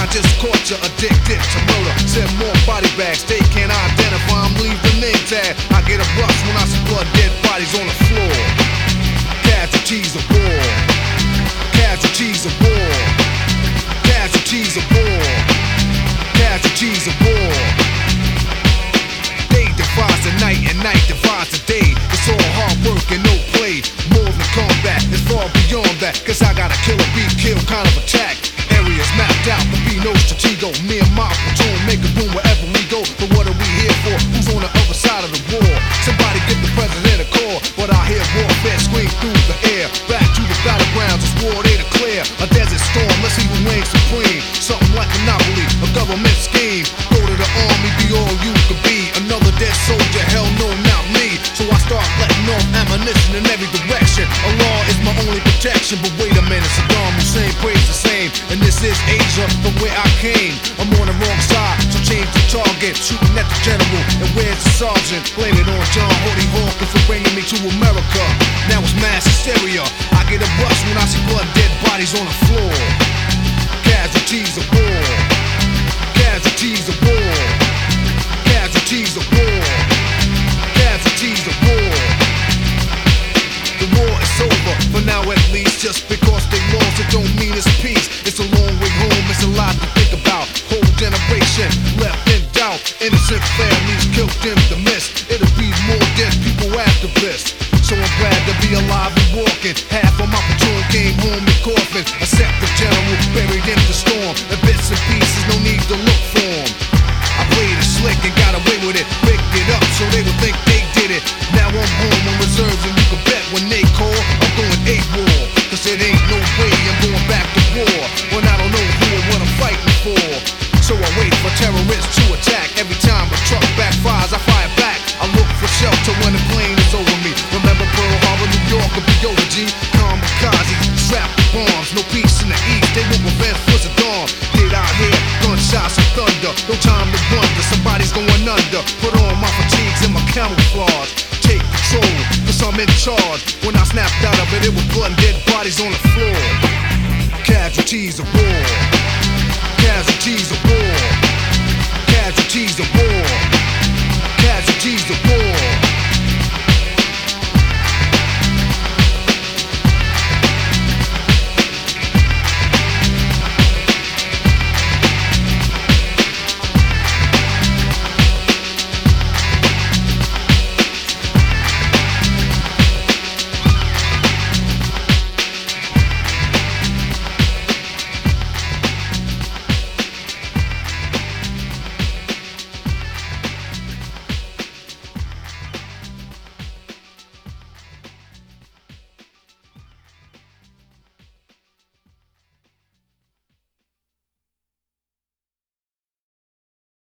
just caught you addicted to murder. Send more body bags, they can't identify them, leave the name tag. I get a rush when I see blood, dead bodies on the floor. Casualties of war. Casualties of war. Casualties of war. Casualties of war. Day divides the night and night divides the day. It's all hard work and no play. More than combat, it's far beyond that. Cause I got a kill or be killed kind of attack. Areas mapped out, there be no stratego. Me and my platoon make a boom wherever we go. But what are we here for? Who's on the other side of the war? Somebody give the president a call. But I hear warfare scream through the air. Back to the battlegrounds, it's war they declare. A desert storm, let's see who reigns supreme. Something like Monopoly, a government scheme. Go to the army, be all you could be. Another dead soldier, hell no, not me. So I start letting off ammunition in every direction. Allah is my only protection. But wait a minute, Saddam Hussein prays the same. And this is Asia, from where I came. I'm on the wrong side, so change the target. Shooting at the general, and where's the sergeant? Blame it on John Hoodie Hawkins for bringing me to America. Now it's mass hysteria. I get a rush when I see blood, dead bodies on the floor. Casualties of war. Casualties of war. Casualties of war. Casualties of war. The war is over, for now at least. Just because they lost, it don't mean it's peace. It's a long way home, it's a lot to think about. Whole generation left in doubt. Innocent families killed in the mist. It'll be more dead people after this. So I'm glad to be alive and walking. Half of my platoon came home in coffins. Except the general buried in the storm. In bits and pieces, no need to look for him. I played it slick and got away with it. Picked it up so they would think they did it. Now I'm home on reserves and you can bet when they call, I'm going AWOL. Cause it ain't no way I'm going back to war when I don't know who or what I'm fighting for. So I wait for terrorists to attack. Every time a truck backfires, I fire back. I look for shelter when the plane is over me. Remember Pearl Harbor, New York, or Biora G? Kamikaze, strapped with bombs. No peace in the east, they want revenge for Saddam. Get out here, gunshots and thunder. No time to wonder, somebody's going under. Put on my fatigues and my camouflage. Take control, cause I'm in charge. When I snapped out of it, it was blood and dead bodies on the floor. Casualties of war. Casualties of war. Casualties of war.